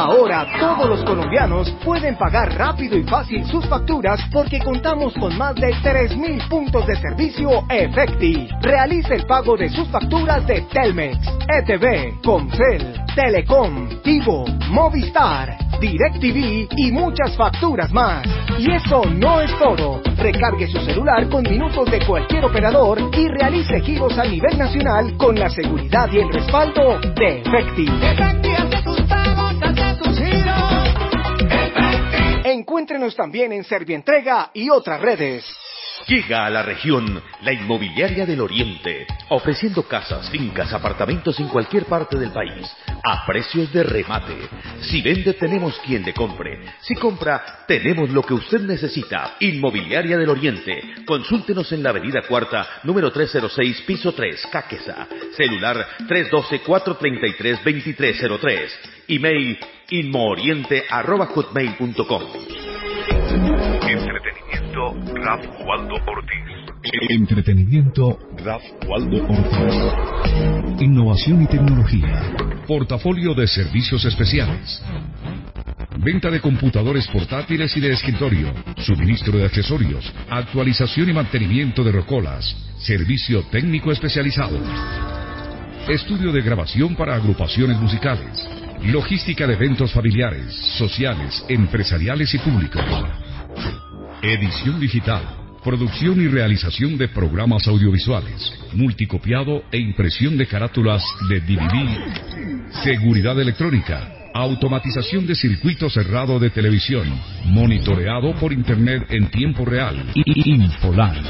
E: Ahora todos los colombianos pueden pagar rápido y fácil sus facturas porque contamos con más de 3.000 puntos de servicio Efecti. Realice el pago de sus facturas de Telmex, ETV, Comcel, Telecom, Tigo, Movistar, DirecTV y muchas facturas más. Y eso no es todo. Recargue su celular con minutos de cualquier operador y realice giros a nivel nacional con la seguridad y el respaldo de Efecti.
D: Efecti hace tus pagos, hace tus giros. Efecti.
E: Encuéntrenos también en Servientrega y otras redes.
R: Llega a la región la Inmobiliaria del Oriente, ofreciendo casas, fincas, apartamentos en cualquier parte del país, a precios de remate. Si vende, tenemos quien le compre. Si compra, tenemos lo que usted necesita. Inmobiliaria del Oriente. Consúltenos en la Avenida Cuarta, número 306, piso 3, Caquesa. Celular 312-433-2303. Email inmooriente@hotmail.com.
B: Entretenimiento Ralph Waldo Ortiz. Entretenimiento Ralph Waldo Ortiz. Innovación y tecnología. Portafolio de servicios especiales. Venta de computadores portátiles y de escritorio. Suministro de accesorios. Actualización y mantenimiento de rocolas. Servicio técnico especializado. Estudio de grabación para agrupaciones musicales. Logística de eventos familiares, sociales, empresariales y públicos. Edición digital, producción y realización de programas audiovisuales, multicopiado e impresión de carátulas de DVD, seguridad electrónica, automatización de circuito cerrado de televisión, monitoreado por internet en tiempo real. Infoland,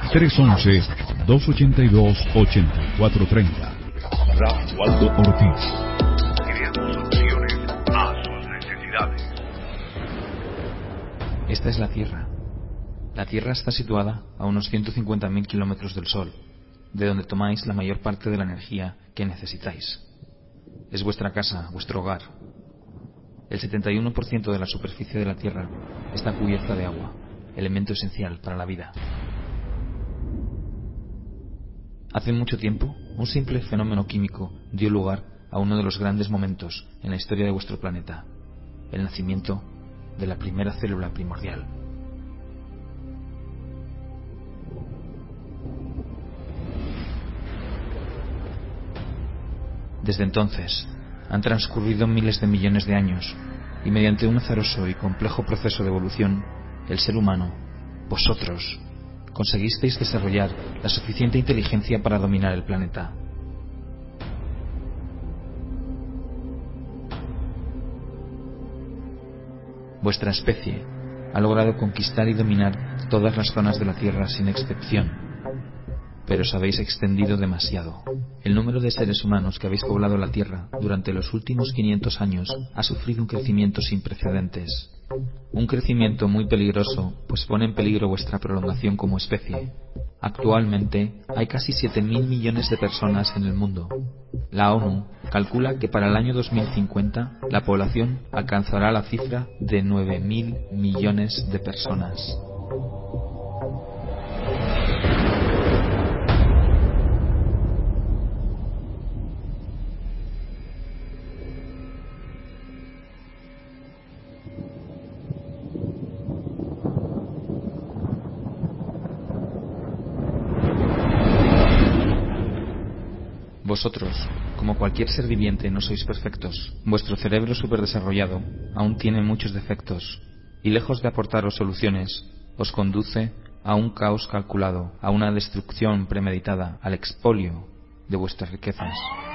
B: 311-282-8430. Ralph Waldo Ortiz. Creando soluciones a sus necesidades.
S: Esta es la Tierra. La Tierra está situada a unos 150.000 kilómetros del Sol, de donde tomáis la mayor parte de la energía que necesitáis. Es vuestra casa, vuestro hogar. El 71% de la superficie de la Tierra está cubierta de agua, elemento esencial para la vida. Hace mucho tiempo, un simple fenómeno químico dio lugar a uno de los grandes momentos en la historia de vuestro planeta, el nacimiento de la primera célula primordial. Desde entonces, han transcurrido miles de millones de años, y mediante un azaroso y complejo proceso de evolución, el ser humano, vosotros, conseguisteis desarrollar la suficiente inteligencia para dominar el planeta. Vuestra especie ha logrado conquistar y dominar todas las zonas de la Tierra sin excepción, pero os habéis extendido demasiado. El número de seres humanos que habéis poblado la Tierra durante los últimos 500 años ha sufrido un crecimiento sin precedentes. Un crecimiento muy peligroso, pues pone en peligro vuestra prolongación como especie. Actualmente hay casi 7.000 millones de personas en el mundo. La ONU calcula que para el año 2050 la población alcanzará la cifra de 9.000 millones de personas. Vosotros, como cualquier ser viviente, no sois perfectos. Vuestro cerebro superdesarrollado aún tiene muchos defectos, y lejos de aportaros soluciones, os conduce a un caos calculado, a una destrucción premeditada, al expolio de vuestras riquezas.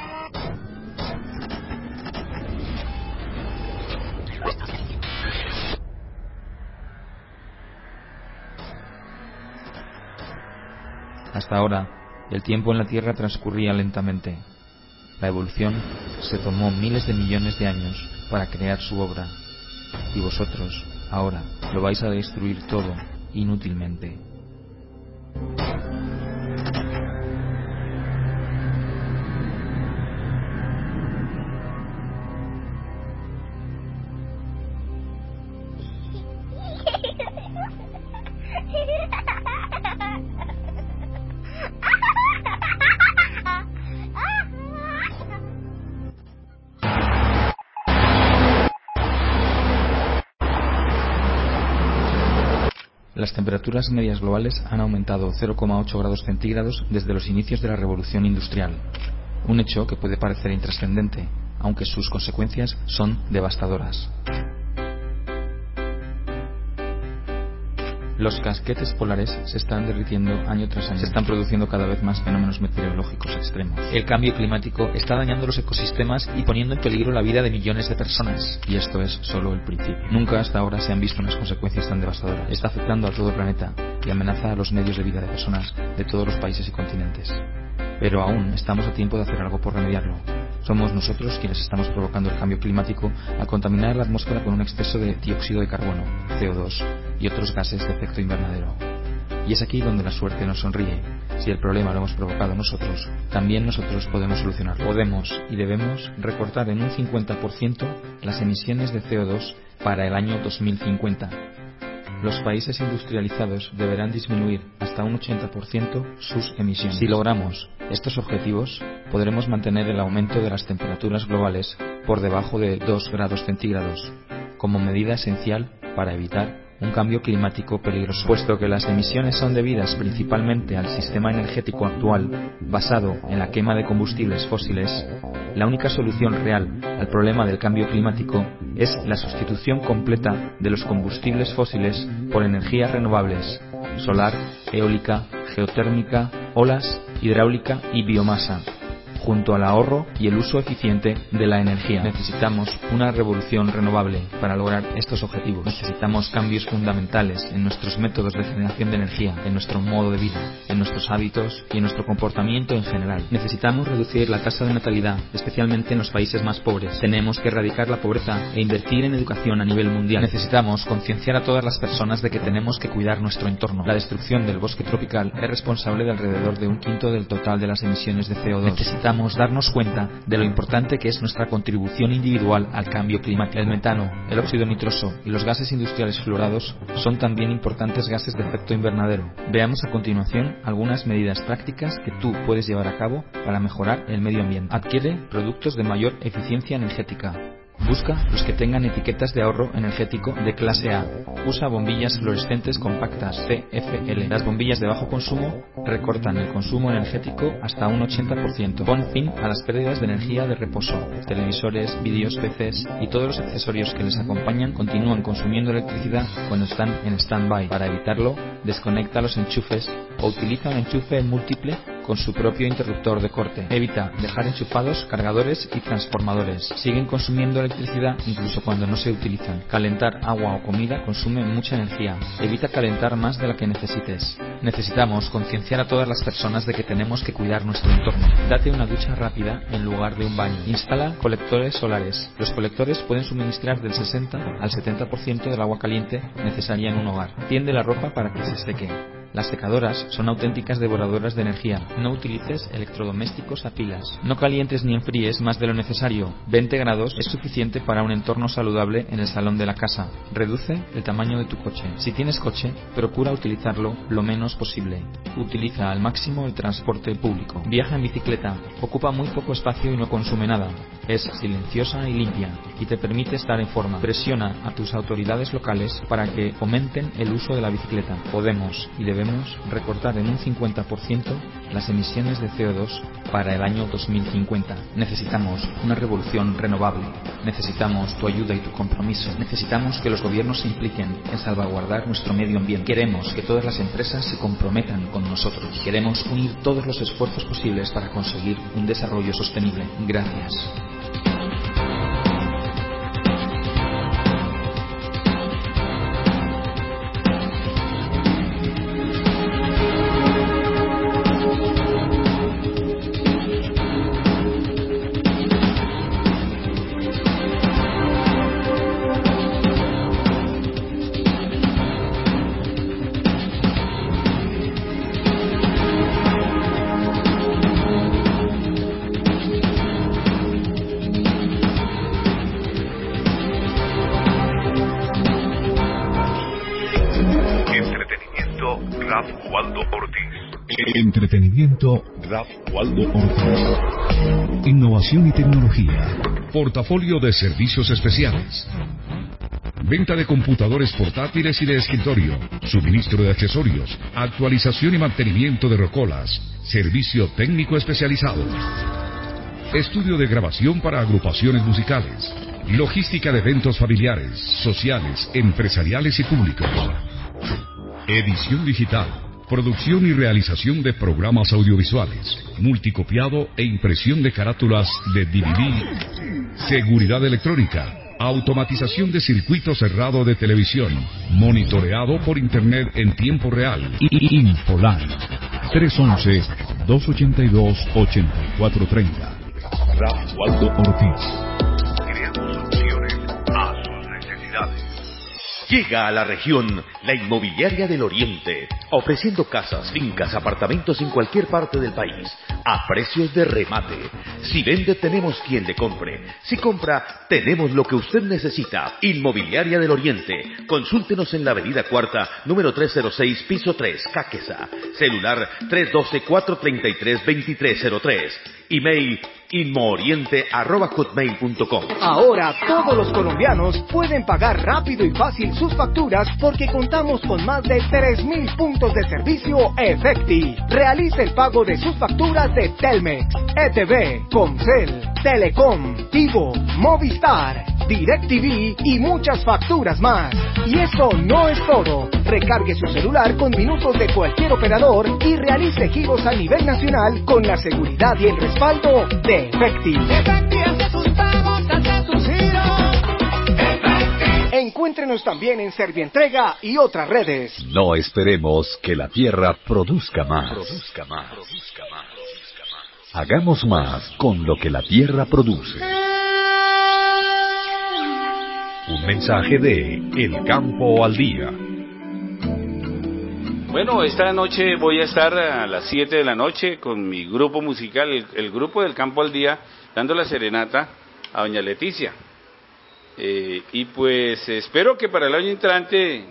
S: Hasta ahora, el tiempo en la Tierra transcurría lentamente. La evolución se tomó miles de millones de años para crear su obra, y vosotros, ahora, lo vais a destruir todo inútilmente. Las temperaturas medias globales han aumentado 0,8 grados centígrados desde los inicios de la revolución industrial. Un hecho que puede parecer intrascendente, aunque sus consecuencias son devastadoras. Los casquetes polares se están derritiendo año tras año. Se están produciendo cada vez más fenómenos meteorológicos extremos. El cambio climático está dañando los ecosistemas y poniendo en peligro la vida de millones de personas. Y esto es solo el principio. Nunca hasta ahora se han visto unas consecuencias tan devastadoras. Está afectando a todo el planeta y amenaza a los medios de vida de personas de todos los países y continentes. Pero aún estamos a tiempo de hacer algo por remediarlo. Somos nosotros quienes estamos provocando el cambio climático al contaminar la atmósfera con un exceso de dióxido de carbono, CO2 y otros gases de efecto invernadero. Y es aquí donde la suerte nos sonríe. Si el problema lo hemos provocado nosotros, también nosotros podemos solucionarlo. Podemos y debemos recortar en un 50% las emisiones de CO2 para el año 2050. Los países industrializados deberán disminuir hasta un 80% sus emisiones. Si logramos estos objetivos, podremos mantener el aumento de las temperaturas globales por debajo de 2 grados centígrados, como medida esencial para evitar un cambio climático peligroso. Puesto que las emisiones son debidas principalmente al sistema energético actual, basado en la quema de combustibles fósiles, la única solución real al problema del cambio climático es la sustitución completa de los combustibles fósiles por energías renovables: solar, eólica, geotérmica, olas, hidráulica y biomasa, junto al ahorro y el uso eficiente de la energía. Necesitamos una revolución renovable para lograr estos objetivos. Necesitamos cambios fundamentales en nuestros métodos de generación de energía, en nuestro modo de vida, en nuestros hábitos y en nuestro comportamiento en general. Necesitamos reducir la tasa de natalidad, especialmente en los países más pobres. Tenemos que erradicar la pobreza e invertir en educación a nivel mundial. Necesitamos concienciar a todas las personas de que tenemos que cuidar nuestro entorno. La destrucción del bosque tropical es responsable de alrededor de un quinto del total de las emisiones de CO2. Necesitamos darnos cuenta de lo importante que es nuestra contribución individual al cambio climático. El metano, el óxido nitroso y los gases industriales fluorados son también importantes gases de efecto invernadero. Veamos a continuación algunas medidas prácticas que tú puedes llevar a cabo para mejorar el medio ambiente. Adquiere productos de mayor eficiencia energética. Busca los que tengan etiquetas de ahorro energético de clase A. Usa bombillas fluorescentes compactas CFL. Las bombillas de bajo consumo recortan el consumo energético hasta un 80%. Pon fin a las pérdidas de energía de reposo. Televisores, vídeos, PCs y todos los accesorios que les acompañan continúan consumiendo electricidad cuando están en stand-by. Para evitarlo, desconecta los enchufes o utiliza un enchufe múltiple con su propio interruptor de corte. Evita dejar enchufados cargadores y transformadores. Siguen consumiendo electricidad incluso cuando no se utilizan. Calentar agua o comida consume mucha energía. Evita calentar más de la que necesites. Necesitamos concienciar a todas las personas de que tenemos que cuidar nuestro entorno. Date una ducha rápida en lugar de un baño. Instala colectores solares. Los colectores pueden suministrar del 60 al 70% del agua caliente necesaria en un hogar. Tiende la ropa para que se seque. Las secadoras son auténticas devoradoras de energía. No utilices electrodomésticos a pilas. No calientes ni enfríes más de lo necesario. 20 grados es suficiente para un entorno saludable en el salón de la casa. Reduce el tamaño de tu coche. Si tienes coche, procura utilizarlo lo menos posible. Utiliza al máximo el transporte público. Viaja en bicicleta. Ocupa muy poco espacio y no consume nada. Es silenciosa y limpia y te permite estar en forma. Presiona a tus autoridades locales para que fomenten el uso de la bicicleta. Podemos y debemos recortar en un 50% las emisiones de CO2 para el año 2050. Necesitamos una revolución renovable. Necesitamos tu ayuda y tu compromiso. Necesitamos que los gobiernos se impliquen en salvaguardar nuestro medio ambiente. Queremos que todas las empresas se comprometan con nosotros. Queremos unir todos los esfuerzos posibles para conseguir un desarrollo sostenible. Gracias.
B: Entretenimiento Ralph Waldo Ortiz. Innovación y tecnología. Portafolio de servicios especiales. Venta de computadores portátiles y de escritorio, suministro de accesorios, actualización y mantenimiento de rocolas, servicio técnico especializado, estudio de grabación para agrupaciones musicales, logística de eventos familiares, sociales, empresariales y públicos, edición digital, producción y realización de programas audiovisuales, multicopiado e impresión de carátulas de DVD, seguridad electrónica, automatización de circuito cerrado de televisión, monitoreado por internet en tiempo real.
G: Infoline 311-282-8430.
B: Ralph Waldo Ortiz.
R: Creamos soluciones a sus necesidades. Llega a la región la Inmobiliaria del Oriente, ofreciendo casas, fincas, apartamentos en cualquier parte del país, a precios de remate. Si vende, tenemos quien le compre. Si compra, tenemos lo que usted necesita. Inmobiliaria del Oriente. Consúltenos en la Avenida Cuarta, número 306, piso 3, Caquesa. Celular 312-433-2303. Email inmooriente@hotmail.com.
E: Ahora todos los colombianos pueden pagar rápido y fácil sus facturas porque contamos con más de 3.000 puntos de servicio Efecti. Realice el pago de sus facturas de Telmex, ETV, Comcel, Telecom, Tigo, Movistar, DirecTV y muchas facturas más. Y eso no es todo. Recargue su celular con minutos de cualquier operador y realice giros a nivel nacional con la seguridad y el respaldo de Efecti.
D: Efecti hace sus pagos, hace sus giros. Efecti.
E: Encuéntrenos también en Servientrega y otras redes.
C: No esperemos que la tierra produzca más. Hagamos más con lo que la tierra produce. Un mensaje de El Campo al Día.
F: Bueno, esta noche voy a estar a las 7 de la noche con mi grupo musical, el grupo del Campo al Día, dando la serenata a doña Leticia. Y pues espero que para el año entrante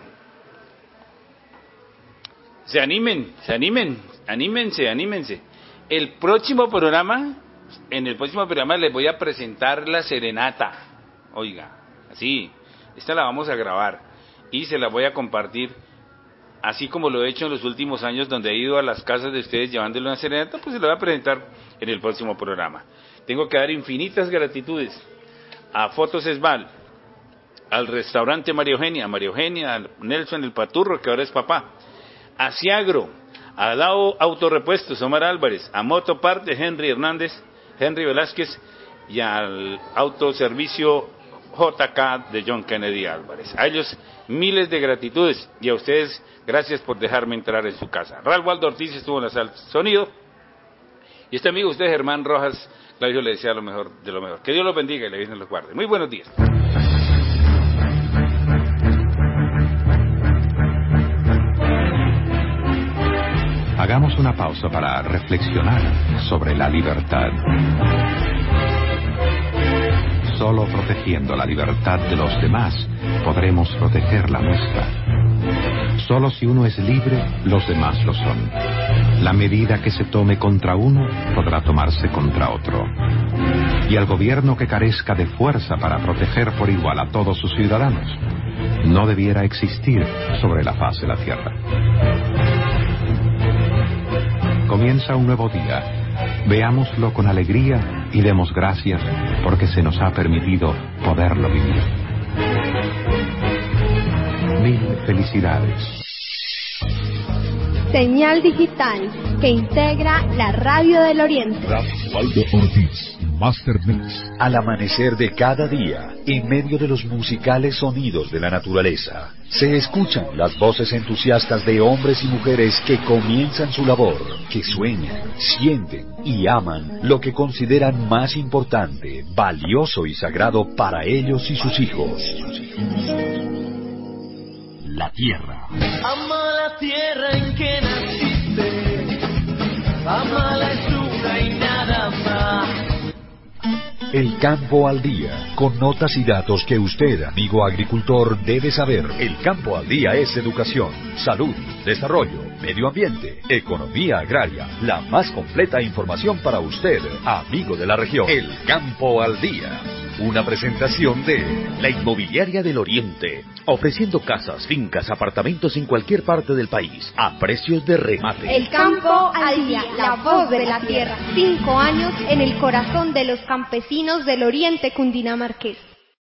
F: anímense. En el próximo programa les voy a presentar la serenata. Oiga, así, esta la vamos a grabar y se la voy a compartir. Así como lo he hecho en los últimos años, donde he ido a las casas de ustedes llevándole una serenata, pues se la voy a presentar en el próximo programa. Tengo que dar infinitas gratitudes a Fotos Esbal, al restaurante María Eugenia, a Nelson el Paturro, que ahora es papá, a Ciagro, a Dao Autorepuestos, Omar Álvarez, a Motoparte, Henry Velázquez, y al Autoservicio JK de John Kennedy Álvarez. A ellos miles de gratitudes y a ustedes gracias por dejarme entrar en su casa. Ralph Waldo Ortiz estuvo en la sala de sonido y este amigo usted, Germán Rojas Clavijo, le desea lo mejor de lo mejor. Que Dios los bendiga y le Virgen los guarde. Muy buenos días.
G: Hagamos una pausa para reflexionar sobre la libertad. Solo protegiendo la libertad de los demás podremos proteger la nuestra. Solo si uno es libre, los demás lo son. La medida que se tome contra uno podrá tomarse contra otro. Y el gobierno que carezca de fuerza para proteger por igual a todos sus ciudadanos no debiera existir sobre la faz de la tierra. Comienza un nuevo día. Veámoslo con alegría y demos gracias porque se nos ha permitido poderlo vivir. Mil felicidades.
A: Señal digital que integra la radio del Oriente.
B: Waldo Ortiz, Master Mix.
C: Al amanecer de cada día, en medio de los musicales sonidos de la naturaleza, se escuchan las voces entusiastas de hombres y mujeres que comienzan su labor, que sueñan, sienten y aman lo que consideran más importante, valioso y sagrado para ellos y sus hijos. La tierra.
D: Ama la tierra en que naciste, ama la luna y nada más.
C: El Campo al Día, con notas y datos que usted, amigo agricultor, debe saber. El Campo al Día es educación, salud, desarrollo, medio ambiente, economía agraria, la más completa información para usted, amigo de la región. El Campo al Día.
R: Una presentación de la Inmobiliaria del Oriente, ofreciendo casas, fincas, apartamentos en cualquier parte del país a precios de remate.
A: El campo al día, la voz de la tierra. 5 años en el corazón de los campesinos del Oriente cundinamarqués.